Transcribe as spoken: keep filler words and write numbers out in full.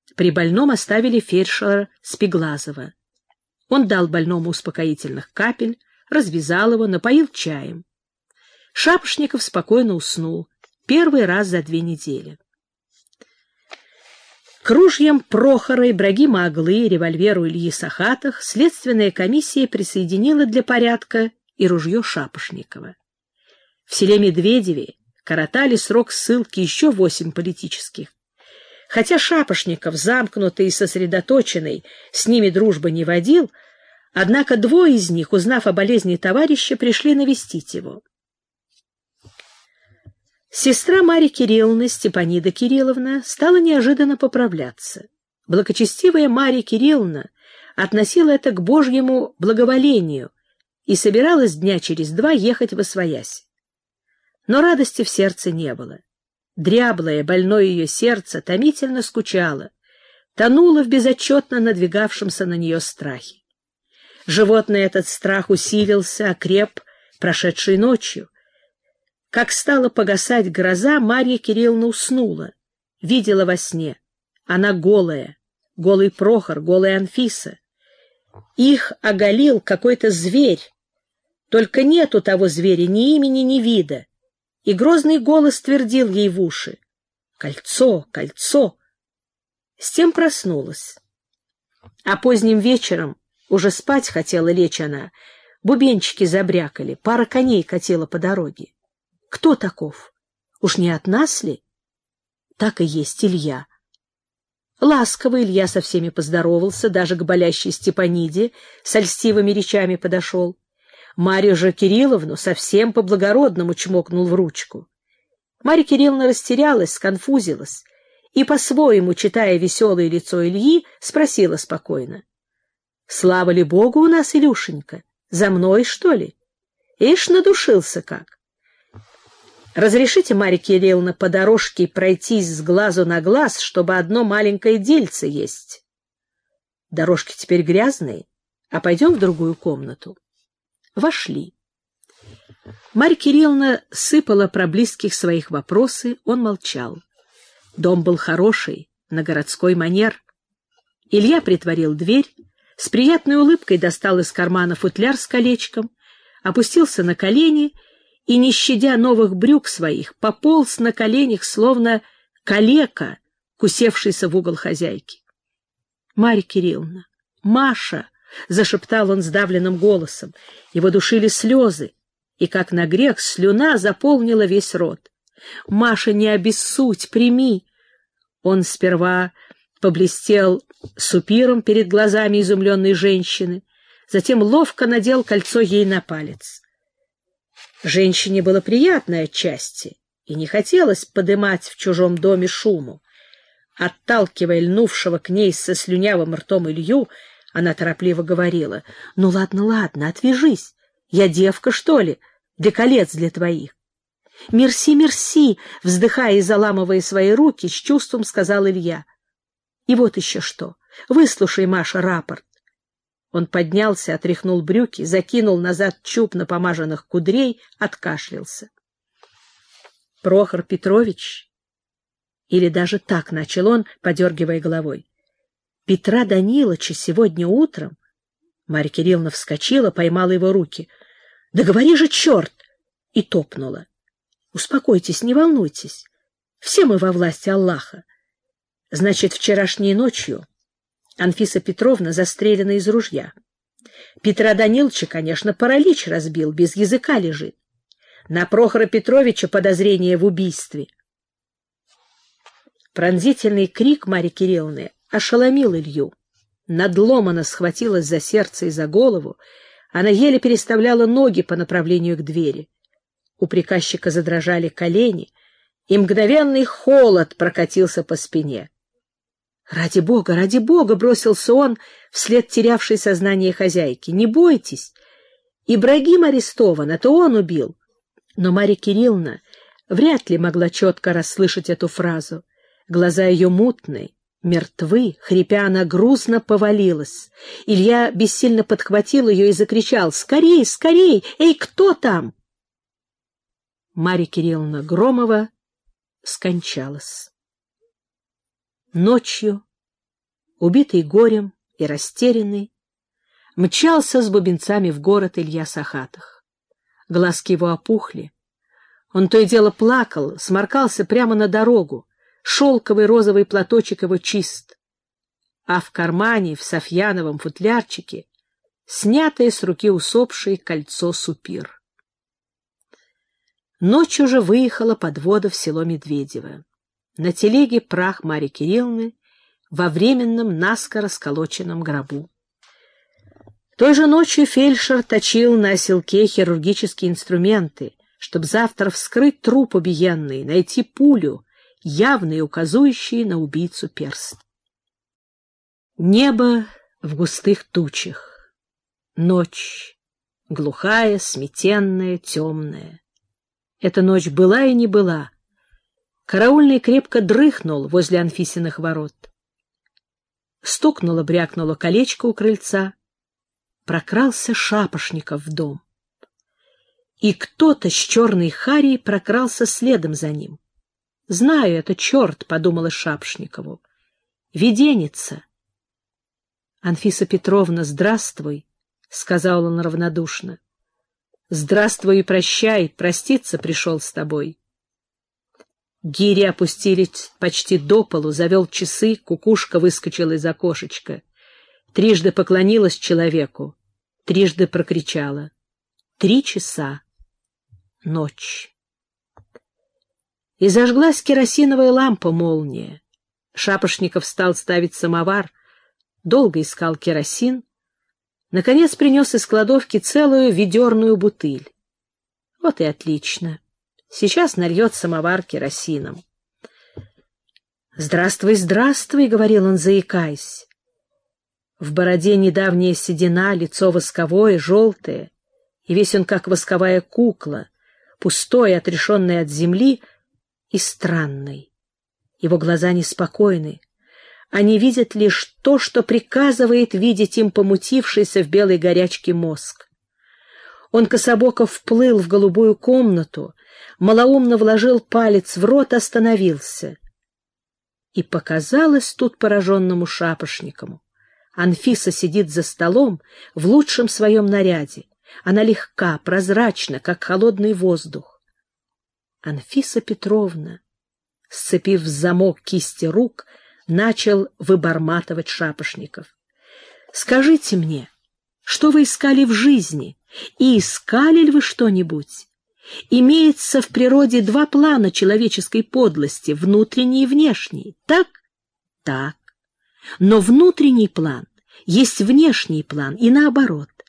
При больном оставили фельдшера Спиглазова. Он дал больному успокоительных капель, развязал его, напоил чаем. Шапошников спокойно уснул, первый раз за две недели. К ружьям Прохора, Ибрагима Аглы и револьверу Ильи Сахатых следственная комиссия присоединила для порядка и ружье Шапошникова. В селе Медведеве коротали срок ссылки еще восемь политических. Хотя Шапошников, замкнутый и сосредоточенный, с ними дружбы не водил, однако двое из них, узнав о болезни товарища, пришли навестить его. Сестра Марьи Кирилловны, Степанида Кирилловна, стала неожиданно поправляться. Благочестивая Марья Кирилловна относила это к Божьему благоволению и собиралась дня через два ехать восвояси. Но радости в сердце не было. Дряблое, больное ее сердце томительно скучало, тонуло в безотчетно надвигавшемся на нее страхе. Животный этот страх усилился, окреп прошедшей ночью. Как стала погасать гроза, Марья Кирилловна уснула, видела во сне. Она голая, голый Прохор, голая Анфиса. Их оголил какой-то зверь, только нет у того зверя ни имени, ни вида. И грозный голос твердил ей в уши: «Кольцо, кольцо!» С тем проснулась. А поздним вечером, уже спать хотела лечь она, бубенчики забрякали, пара коней катила по дороге. Кто таков? Уж не от нас ли? Так и есть Илья. Ласково Илья со всеми поздоровался, даже к болящей Степаниде с льстивыми речами подошел. Марью же Кирилловну совсем по-благородному чмокнул в ручку. Марья Кирилловна растерялась, сконфузилась и, по-своему, читая веселое лицо Ильи, спросила спокойно: «Слава ли Богу у нас, Илюшенька? За мной, что ли? Ишь, надушился как! Разрешите, Марья Кирилловна, по дорожке пройтись с глазу на глаз, чтобы одно маленькое дельце есть. Дорожки теперь грязные, а пойдем в другую комнату». Вошли. Марья Кирилловна сыпала про близких своих вопросы, он молчал. Дом был хороший, на городской манер. Илья притворил дверь, с приятной улыбкой достал из кармана футляр с колечком, опустился на колени и, не щадя новых брюк своих, пополз на коленях, словно калека, кусевшийся в угол хозяйки. — Марья Кирилловна, Маша! — зашептал он сдавленным голосом. Его душили слезы, и, как на грех, слюна заполнила весь рот. — Маша, не обессудь, прими! Он сперва поблестел супиром перед глазами изумленной женщины, затем ловко надел кольцо ей на палец. Женщине было приятно отчасти, и не хотелось подымать в чужом доме шуму. Отталкивая льнувшего к ней со слюнявым ртом Илью, она торопливо говорила: — Ну, ладно, ладно, отвяжись. Я девка, что ли? Для колец для твоих. — Мерси, мерси! — вздыхая и заламывая свои руки, с чувством сказал Илья. — И вот еще что. Выслушай, Маша, рапорт. Он поднялся, отряхнул брюки, закинул назад чуб напомаженных кудрей, откашлялся. — Прохор Петрович, или даже так начал он, подергивая головой, Петра Даниловича сегодня утром... Марья Кирилловна вскочила, поймала его руки. — Да говори же, черт! И топнула. — Успокойтесь, не волнуйтесь. Все мы во власти Аллаха. Значит, вчерашней ночью Анфиса Петровна застрелена из ружья. Петра Даниловича, конечно, паралич разбил, без языка лежит. На Прохора Петровича подозрение в убийстве. Пронзительный крик Марьи Кирилловны ошеломил Илью. Надломано схватилась за сердце и за голову, она еле переставляла ноги по направлению к двери. У приказчика задрожали колени, и мгновенный холод прокатился по спине. «Ради Бога, ради Бога!» — бросился он вслед терявшей сознание хозяйки. «Не бойтесь! Ибрагим арестован, это он убил!» Но Марья Кирилловна вряд ли могла четко расслышать эту фразу. Глаза ее мутные, мертвы, хрипя, она грузно повалилась. Илья бессильно подхватил ее и закричал: «Скорей, скорей! Эй, кто там?» Марья Кирилловна Громова скончалась. Ночью убитый горем и растерянный, мчался с бубенцами в город Илья Сахатых. Глазки его опухли. Он то и дело плакал, сморкался прямо на дорогу. Шелковый розовый платочек его чист. А в кармане, в софьяновом футлярчике, снятое с руки усопшей кольцо супир. Ночью же выехала подвода в село Медведево. На телеге прах Марьи Кирилловны во временном наскоро сколоченном гробу. Той же ночью фельдшер точил на оселке хирургические инструменты, чтобы завтра вскрыть труп убиенный, найти пулю, явно указующие на убийцу перст. Небо в густых тучах. Ночь глухая, сметенная, темная. Эта ночь была и не была. Караульный крепко дрыхнул возле Анфисиных ворот. Стукнуло-брякнуло колечко у крыльца. Прокрался Шапошников в дом. И кто-то с черной харей прокрался следом за ним. «Знаю, это черт», — подумала Шапошникову. «Виденица». «Анфиса Петровна, здравствуй», — сказал он равнодушно. «Здравствуй и прощай, проститься пришел с тобой». Гири опустились почти до полу, завел часы, кукушка выскочила из окошечка. Трижды поклонилась человеку, трижды прокричала. Три часа. Ночь. И зажглась керосиновая лампа-молния. Шапошников стал ставить самовар, долго искал керосин, наконец принес из кладовки целую ведерную бутыль. Вот и отлично. Сейчас нальет самовар керосином. «Здравствуй, здравствуй», — говорил он, заикаясь. В бороде недавняя седина, лицо восковое, желтое, и весь он как восковая кукла, пустой, отрешенный от земли и странный. Его глаза неспокойны. Они видят лишь то, что приказывает видеть им помутившийся в белой горячке мозг. Он кособоко вплыл в голубую комнату, малоумно вложил палец в рот, остановился. И показалось тут пораженному Шапошникову. Анфиса сидит за столом в лучшем своем наряде. Она легка, прозрачна, как холодный воздух. Анфиса Петровна, сцепив в замок кисти рук, начал выборматывать Шапошников. «Скажите мне, что вы искали в жизни, и искали ли вы что-нибудь? Имеется в природе два плана человеческой подлости, внутренний и внешний, так? Так. Но внутренний план есть внешний план, и наоборот.